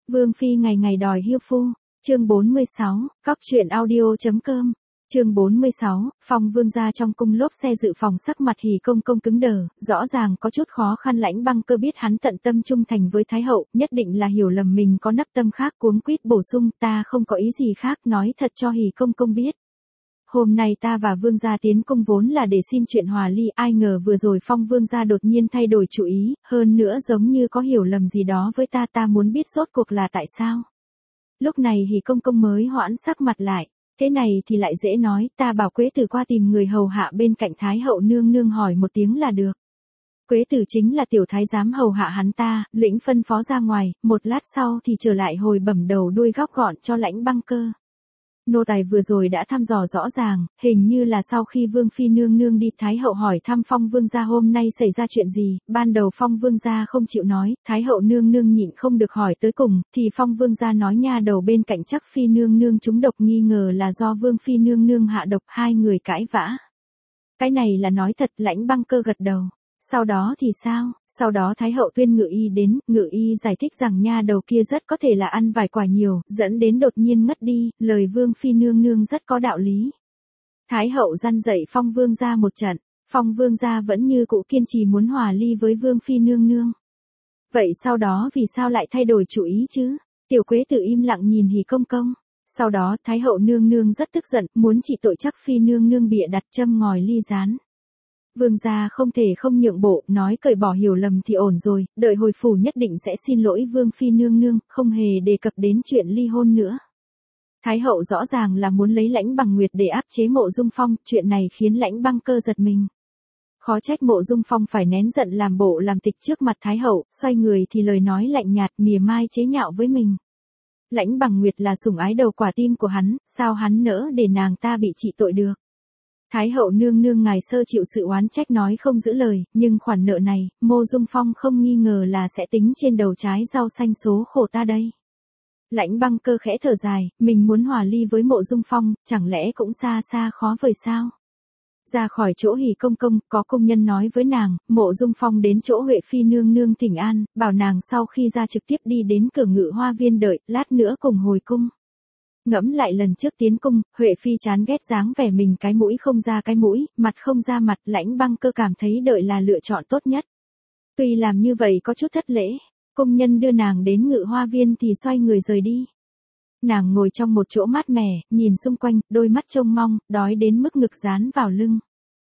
Vương Phi ngày ngày đòi hiêu phu, chương 46, cóc truyện audio.com, chương 46, Phong Vương gia trong cung lốp xe dự phòng sắc mặt Hỉ Công Công cứng đờ, rõ ràng có chút khó khăn. Lãnh Băng Cơ biết hắn tận tâm trung thành với Thái hậu, nhất định là hiểu lầm mình có nắp tâm khác, cuống quýt bổ sung, ta không có ý gì khác, nói thật cho Hỉ Công Công biết. Hôm nay ta và Vương gia tiến cung vốn là để xin chuyện hòa ly, ai ngờ vừa rồi Phong Vương gia đột nhiên thay đổi chủ ý, hơn nữa giống như có hiểu lầm gì đó với ta muốn biết rốt cuộc là tại sao. Lúc này Hỉ Công Công mới hoãn sắc mặt lại, thế này thì lại dễ nói, ta bảo Quế Tử qua tìm người hầu hạ bên cạnh Thái hậu nương nương hỏi một tiếng là được. Quế Tử chính là tiểu thái giám hầu hạ hắn ta, lĩnh phân phó ra ngoài, một lát sau thì trở lại hồi bẩm đầu đuôi góc gọn cho Lãnh Băng Cơ. Nô tài vừa rồi đã thăm dò rõ ràng, hình như là sau khi Vương Phi nương nương đi, Thái hậu hỏi thăm Phong Vương gia hôm nay xảy ra chuyện gì, ban đầu Phong Vương gia không chịu nói, Thái hậu nương nương nhịn không được hỏi tới cùng, thì Phong Vương gia nói nha đầu bên cạnh chắc Phi nương nương trúng độc, nghi ngờ là do Vương Phi nương nương hạ độc, hai người cãi vã. Cái này là nói thật. Lãnh Băng Cơ gật đầu. Sau đó thì sao? Sau đó Thái hậu tuyên Ngự Y đến, Ngự Y giải thích rằng nha đầu kia rất có thể là ăn vài quả nhiều, dẫn đến đột nhiên ngất đi, lời Vương Phi nương nương rất có đạo lý. Thái hậu răn dạy Phong Vương gia một trận, Phong Vương gia vẫn như cũ kiên trì muốn hòa ly với Vương Phi nương nương. Vậy sau đó vì sao lại thay đổi chủ ý chứ? Tiểu Quế Tử im lặng nhìn Hỉ Công Công. Sau đó Thái hậu nương nương rất tức giận, muốn trị tội chắc Phi nương nương bịa đặt châm ngòi ly gián. Vương gia không thể không nhượng bộ, nói cởi bỏ hiểu lầm thì ổn rồi, đợi hồi phủ nhất định sẽ xin lỗi Vương Phi nương nương, không hề đề cập đến chuyện ly hôn nữa. Thái hậu rõ ràng là muốn lấy Lãnh Bằng Nguyệt để áp chế Mộ Dung Phong, chuyện này khiến Lãnh Băng Cơ giật mình. Khó trách Mộ Dung Phong phải nén giận làm bộ làm tịch trước mặt Thái hậu, xoay người thì lời nói lạnh nhạt mỉa mai chế nhạo với mình. Lãnh Bằng Nguyệt là sủng ái đầu quả tim của hắn, sao hắn nỡ để nàng ta bị trị tội được. Thái hậu nương nương ngài sơ chịu sự oán trách nói không giữ lời, nhưng khoản nợ này, Mộ Dung Phong không nghi ngờ là sẽ tính trên đầu trái rau xanh số khổ ta đây. Lãnh Băng Cơ khẽ thở dài, mình muốn hòa ly với Mộ Dung Phong, chẳng lẽ cũng xa xa khó vời sao? Ra khỏi chỗ Hỉ Công Công, có công nhân nói với nàng, Mộ Dung Phong đến chỗ Huệ Phi nương nương thỉnh an, bảo nàng sau khi ra trực tiếp đi đến cửa Ngự Hoa Viên đợi, lát nữa cùng hồi cung. Ngẫm lại lần trước tiến cung, Huệ Phi chán ghét dáng vẻ mình cái mũi không ra cái mũi, mặt không ra mặt, Lãnh Băng Cơ cảm thấy đợi là lựa chọn tốt nhất. Tuy làm như vậy có chút thất lễ, công nhân đưa nàng đến Ngự Hoa Viên thì xoay người rời đi. Nàng ngồi trong một chỗ mát mẻ, nhìn xung quanh, đôi mắt trông mong, đói đến mức ngực dán vào lưng.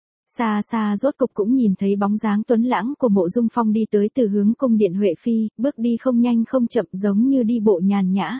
Xa xa rốt cục cũng nhìn thấy bóng dáng tuấn lãng của Mộ Dung Phong đi tới từ hướng cung điện Huệ Phi, bước đi không nhanh không chậm giống như đi bộ nhàn nhã.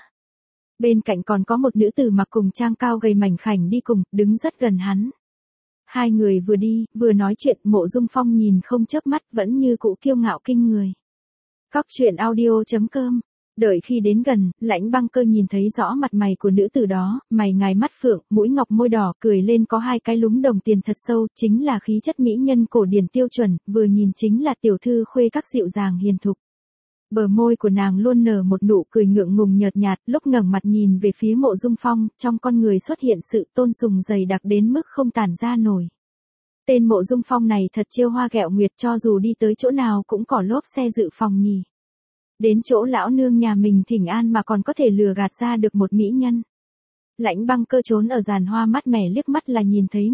Bên cạnh còn có một nữ tử mặc cùng trang cao gầy mảnh khảnh đi cùng, đứng rất gần hắn. Hai người vừa đi, vừa nói chuyện, Mộ Dung Phong nhìn không chớp mắt, vẫn như cũ kiêu ngạo kinh người. Cóc truyện audio.com. Đợi khi đến gần, Lãnh Băng Cơ nhìn thấy rõ mặt mày của nữ tử đó, mày ngài mắt phượng, mũi ngọc môi đỏ, cười lên có hai cái lúm đồng tiền thật sâu, chính là khí chất mỹ nhân cổ điển tiêu chuẩn, vừa nhìn chính là tiểu thư khuê các dịu dàng hiền thục. Bờ môi của nàng luôn nở một nụ cười ngượng ngùng nhợt nhạt, lúc ngẩng mặt nhìn về phía Mộ Dung Phong, trong con người xuất hiện sự tôn sùng dày đặc đến mức không tản ra nổi. Tên Mộ Dung Phong này thật trêu hoa ghẹo nguyệt, cho dù đi tới chỗ nào cũng có lốp xe dự phòng nhỉ. Đến chỗ lão nương nhà mình thỉnh an mà còn có thể lừa gạt ra được một mỹ nhân. Lãnh Băng Cơ trốn ở giàn hoa mát mẻ liếc mắt là nhìn thấy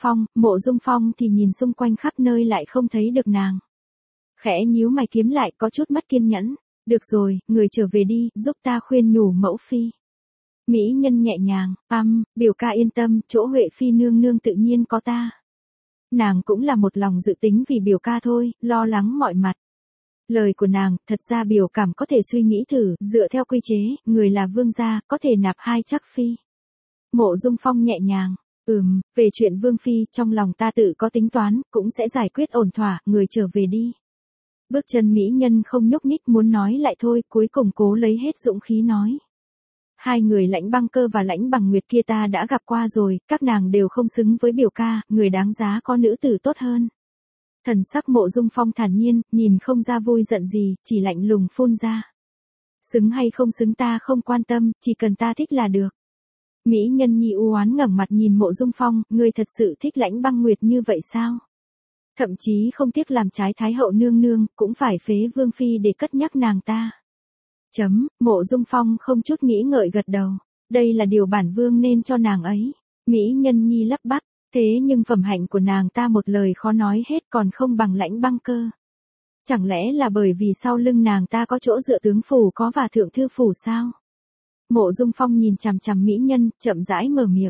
Mộ Dung Phong thì nhìn xung quanh khắp nơi lại không thấy được nàng. Khẽ nhíu mày kiếm lại, có chút mất kiên nhẫn. Được rồi, người trở về đi, giúp ta khuyên nhủ mẫu phi. Mỹ nhân nhẹ nhàng, biểu ca yên tâm, chỗ Huệ Phi nương nương tự nhiên có ta. Nàng cũng là một lòng dự tính vì biểu ca thôi, lo lắng mọi mặt. Lời của nàng, thật ra biểu cảm có thể suy nghĩ thử, dựa theo quy chế, người là vương gia, có thể nạp hai chắc phi. Mộ Dung Phong nhẹ nhàng, về chuyện vương phi, trong lòng ta tự có tính toán, cũng sẽ giải quyết ổn thỏa, người trở về đi. Bước chân mỹ nhân không nhúc nhích, muốn nói lại thôi, cuối cùng cố lấy hết dũng khí nói. Hai người Lãnh Băng Cơ và Lãnh Bằng Nguyệt kia ta đã gặp qua rồi, các nàng đều không xứng với biểu ca, người đáng giá có nữ tử tốt hơn. Thần sắc Mộ Dung Phong thản nhiên, nhìn không ra vui giận gì, chỉ lạnh lùng phun ra. Xứng hay không xứng ta không quan tâm, chỉ cần ta thích là được. Mỹ nhân nhi u oán ngẩng mặt nhìn Mộ Dung Phong, ngươi thật sự thích Lãnh Băng Nguyệt như vậy sao? Thậm chí không tiếc làm trái Thái hậu nương nương, cũng phải phế Vương Phi để cất nhắc nàng ta. Mộ Dung Phong không chút nghĩ ngợi gật đầu. Đây là điều bản vương nên cho nàng ấy. Mỹ Nhân Nhi lắp bắp, thế nhưng phẩm hạnh của nàng ta một lời khó nói hết còn không bằng Lãnh Băng Cơ. Chẳng lẽ là bởi vì sau lưng nàng ta có chỗ dựa tướng phủ có và thượng thư phủ sao? Mộ Dung Phong nhìn chằm chằm mỹ nhân, chậm rãi mở miệng.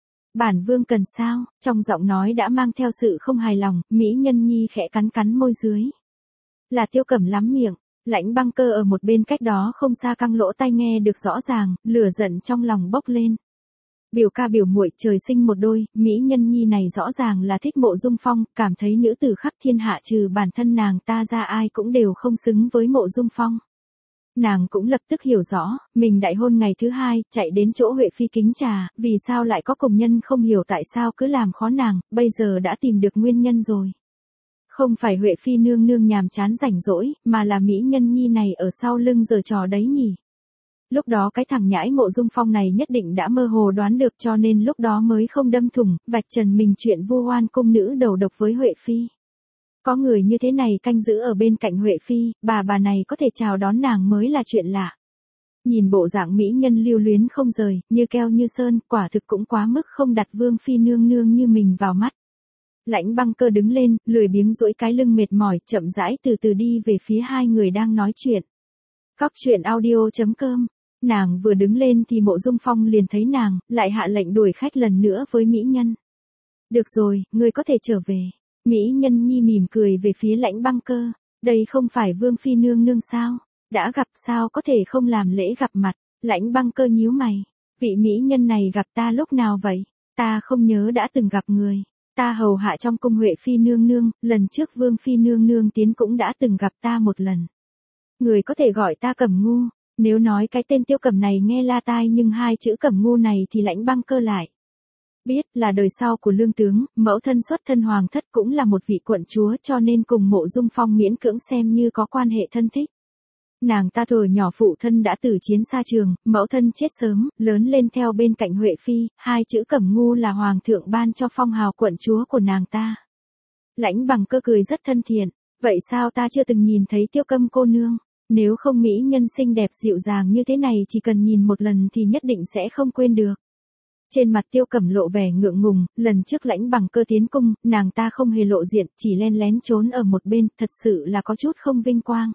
Bản vương cần sao? Trong giọng nói đã mang theo sự không hài lòng, Mỹ Nhân Nhi khẽ cắn cắn môi dưới. Là Tiêu Cẩm lắm miệng. Lãnh Băng Cơ ở một bên cách đó không xa căng lỗ tai nghe được rõ ràng, lửa giận trong lòng bốc lên. Biểu ca biểu muội trời sinh một đôi, Mỹ Nhân Nhi này rõ ràng là thích Mộ Dung Phong, cảm thấy nữ tử khắp thiên hạ trừ bản thân nàng ta ra ai cũng đều không xứng với Mộ Dung Phong. Nàng cũng lập tức hiểu rõ, mình đại hôn ngày thứ hai, chạy đến chỗ Huệ Phi kính trà, vì sao lại có công nhân không hiểu tại sao cứ làm khó nàng, bây giờ đã tìm được nguyên nhân rồi. Không phải Huệ Phi nương nương nhàm chán rảnh rỗi, mà là Mỹ Nhân Nhi này ở sau lưng giở trò đấy nhỉ. Lúc đó cái thằng nhãi Mộ Dung Phong này nhất định đã mơ hồ đoán được cho nên lúc đó mới không đâm thủng, vạch trần mình chuyện vu oan cung nữ đầu độc với Huệ Phi. Có người như thế này canh giữ ở bên cạnh Huệ Phi, bà này có thể chào đón nàng mới là chuyện lạ. Nhìn bộ dạng mỹ nhân lưu luyến không rời, như keo như sơn, quả thực cũng quá mức không đặt Vương Phi nương nương như mình vào mắt. Lãnh Băng Cơ đứng lên, lười biếng duỗi cái lưng mệt mỏi, chậm rãi từ từ đi về phía hai người đang nói chuyện. Cóc truyện audio.com. Nàng vừa đứng lên thì Mộ Dung Phong liền thấy nàng, lại hạ lệnh đuổi khách lần nữa với mỹ nhân. Được rồi, ngươi có thể trở về. Mỹ Nhân Nhi mỉm cười về phía Lãnh Băng Cơ. Đây không phải Vương Phi nương nương sao? Đã gặp sao có thể không làm lễ gặp mặt? Lãnh Băng Cơ nhíu mày. Vị mỹ nhân này gặp ta lúc nào vậy? Ta không nhớ đã từng gặp người. Ta hầu hạ trong cung Huệ Phi nương nương, lần trước Vương Phi nương nương tiến cũng đã từng gặp ta một lần. Người có thể gọi ta Cẩm Ngu. Nếu nói cái tên Tiêu Cẩm này nghe la tai nhưng hai chữ Cẩm Ngu này thì Lãnh Băng Cơ lại biết là đời sau của lương tướng, mẫu thân xuất thân hoàng thất cũng là một vị quận chúa cho nên cùng Mộ Dung Phong miễn cưỡng xem như có quan hệ thân thích. Nàng ta thuở nhỏ phụ thân đã tử chiến xa trường, mẫu thân chết sớm, lớn lên theo bên cạnh Huệ Phi, hai chữ Cẩm Ngu là hoàng thượng ban cho phong hào quận chúa của nàng ta. Lãnh Băng Cơ cười rất thân thiện, vậy sao ta chưa từng nhìn thấy Tiêu Cẩm cô nương? Nếu không mỹ nhân xinh đẹp dịu dàng như thế này chỉ cần nhìn một lần thì nhất định sẽ không quên được. Trên mặt Tiêu Cẩm lộ vẻ ngượng ngùng, lần trước Lãnh Băng Cơ tiến cung, nàng ta không hề lộ diện, chỉ len lén trốn ở một bên, thật sự là có chút không vinh quang.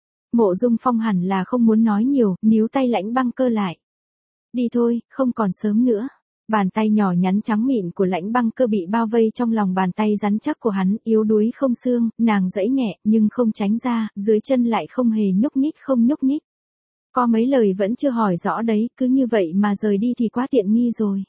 Mộ Dung Phong hẳn là không muốn nói nhiều, níu tay Lãnh Băng Cơ lại. Đi thôi, không còn sớm nữa. Bàn tay nhỏ nhắn trắng mịn của Lãnh Băng Cơ bị bao vây trong lòng bàn tay rắn chắc của hắn, yếu đuối không xương, nàng giãy nhẹ nhưng không tránh ra, dưới chân lại không hề nhúc nhích không nhúc nhích. Có mấy lời vẫn chưa hỏi rõ đấy, cứ như vậy mà rời đi thì quá tiện nghi rồi.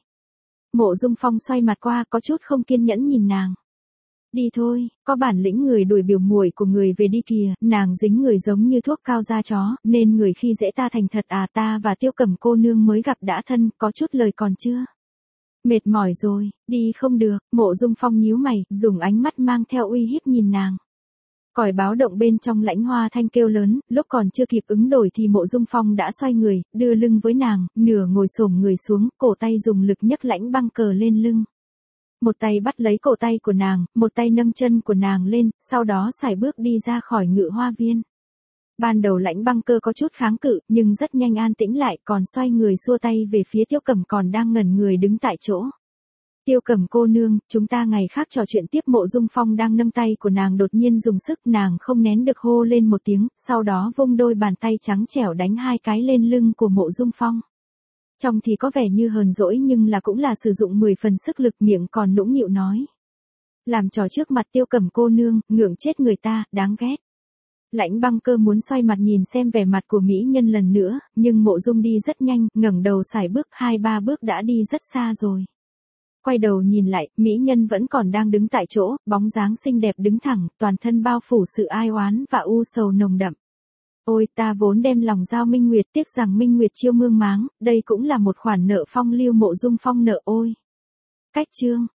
Mộ Dung Phong xoay mặt qua có chút không kiên nhẫn nhìn nàng. Đi thôi, có bản lĩnh người đuổi biểu muội của người về đi kìa, nàng dính người giống như thuốc cao da chó, nên người khi dễ ta thành thật à, ta và Tiêu Cẩm cô nương mới gặp đã thân, có chút lời còn chưa. Mệt mỏi rồi, đi không được, Mộ Dung Phong nhíu mày, dùng ánh mắt mang theo uy hiếp nhìn nàng. Còi báo động bên trong Lãnh Hoa Thanh kêu lớn, lúc còn chưa kịp ứng đổi thì Mộ Dung Phong đã xoay người, đưa lưng với nàng, nửa ngồi xổm người xuống, cổ tay dùng lực nhấc Lãnh Băng Cơ lên lưng. Một tay bắt lấy cổ tay của nàng, một tay nâng chân của nàng lên, sau đó sải bước đi ra khỏi Ngự Hoa Viên. Ban đầu Lãnh Băng Cơ có chút kháng cự, nhưng rất nhanh an tĩnh lại, còn xoay người xua tay về phía Tiêu Cẩm còn đang ngẩn người đứng tại chỗ. Tiêu Cẩm cô nương, chúng ta ngày khác trò chuyện tiếp. Mộ Dung Phong đang nâng tay của nàng đột nhiên dùng sức, nàng không nén được hô lên một tiếng, sau đó vung đôi bàn tay trắng trẻo đánh hai cái lên lưng của Mộ Dung Phong. Trong thì có vẻ như hờn dỗi nhưng là cũng là sử dụng 10 phần sức lực, miệng còn nũng nịu nói. Làm trò trước mặt Tiêu Cẩm cô nương, ngượng chết người ta, đáng ghét. Lãnh Băng Cơ muốn xoay mặt nhìn xem vẻ mặt của mỹ nhân lần nữa, nhưng Mộ Dung đi rất nhanh, ngẩng đầu sải bước 2-3 bước đã đi rất xa rồi. Quay đầu nhìn lại, mỹ nhân vẫn còn đang đứng tại chỗ, bóng dáng xinh đẹp đứng thẳng, toàn thân bao phủ sự ai oán và u sầu nồng đậm. Ôi, ta vốn đem lòng giao Minh Nguyệt, tiếc rằng Minh Nguyệt chiêu mương máng, đây cũng là một khoản nợ phong lưu. Mộ Dung Phong nợ ôi. Cách chương